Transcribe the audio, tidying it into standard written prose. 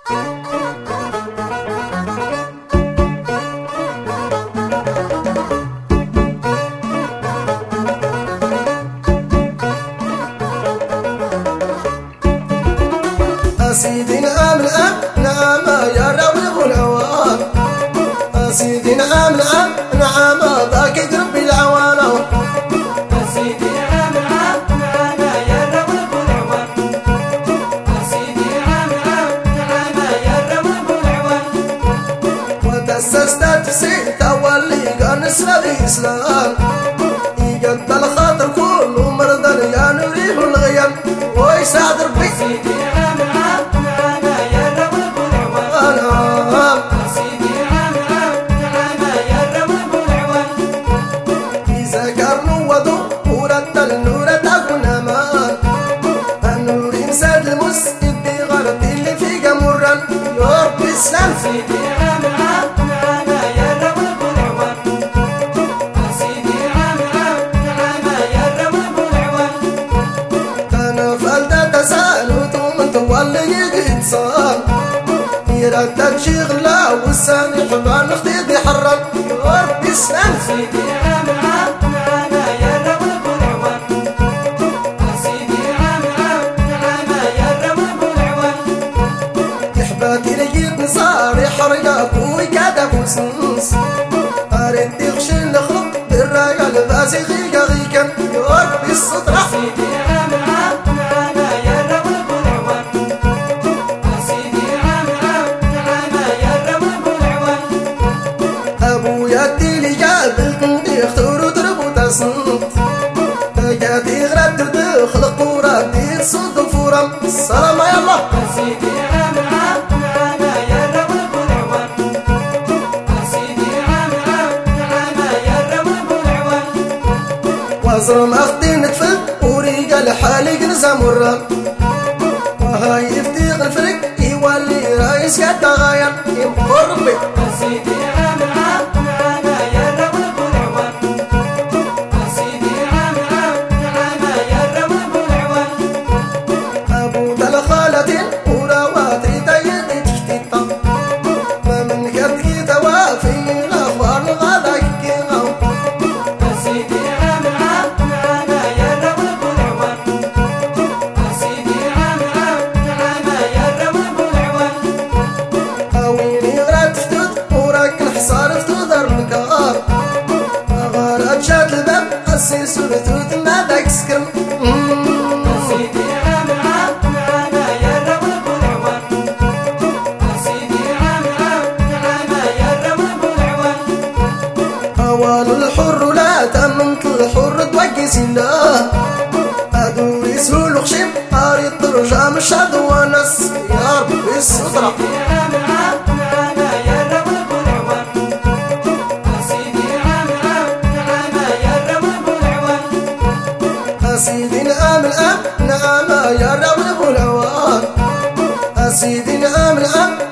سيدي نعم نعم نعم يا راوي ابو العوان. سيدي نعم نعم نعم ذاك يقرب العوان. سيدي نعم نعم نعم يا راوي ابو العوان. سيدي نعم نعم نعم يا راوي ابو العوان. وتأسست تسير تولي كان اسمه الاسلام يقد الخاطر كله مرضى يا نريح الغيم ويسعد ربي. سيدي نعم نعم نعم يا راوي ابو العوان. سيدي نعم نعم نعم يا راوي ابو العوان. إذا كان وضو ورتل نور تكون أمان النور يمسد المس يدي غرض اللي في قمرا يا رب اسلام. سيدي نعم نعم نعم يا راوي ابو العوان. سيدي نعم نعم نعم يا راوي ابو العوان. أنا فلتة تسالوت ومن تولي يقيد صان يردد شغلة والساني حبان اختي حرم يا رب اسلام. سيدي نعم نعم نعم يا راوي ابو العوان. سيدي نعم نعم نعم يا راوي ابو العوان. يحباتي لقيت نصار يحرقك ويكادك وسنس أريد يغشي الخلق بالرجال باسي غيقا غيكا يا رب السطرة. سيدي نعم نعم نعم يا راوي ابو العوان. سيدي نعم نعم نعم يا راوي ابو العوان. أبويا الديلي جاب القندي اختار وضرب وتصنت تجاتي غرد ودخل قورا دير صوت وفورم السلام يلا. سيدي نعم نعم نعم يا راوي ابو العوان. سيدي نعم نعم نعم يا راوي ابو العوان. وزرم أختي نتفل وريقا لحالي قنزة مرة وهاي يفتيق الفرق يولي رايس قد غايا يمقر ربي. سيدي نعم نعم نعم يا راوي ابو العوان. سيدي نعم نعم نعم يا راوي ابو العوان. أبو دلخالة ورواتري تيدي تشتيطا ما من كتكي توافي الأخبار غادك كيغاو. سيدي نعم نعم نعم يا راوي ابو العوان. سيدي نعم نعم نعم يا راوي ابو العوان. أويني غرات فتود وراك الحصار فتود الركار غارات شات الباب قسيس وفتود ما داك سكرم. سيدي نعم نعم نعم يا راوي ابو العوان. سيدي نعم نعم نعم يا راوي ابو العوان. أوال الحر لا تمنت الحر توقس الله أدوري سهول خشيم أريد ترجع مش ونس يا ربي السطرة. سيدي نعم نعم نعم يا راوي ابو العوان. سيدي نعم نعم نعم يا راوي ابو العوان. سيدي نعم نعم نعم يا راوي ابو العوان. سيدي نعم نعم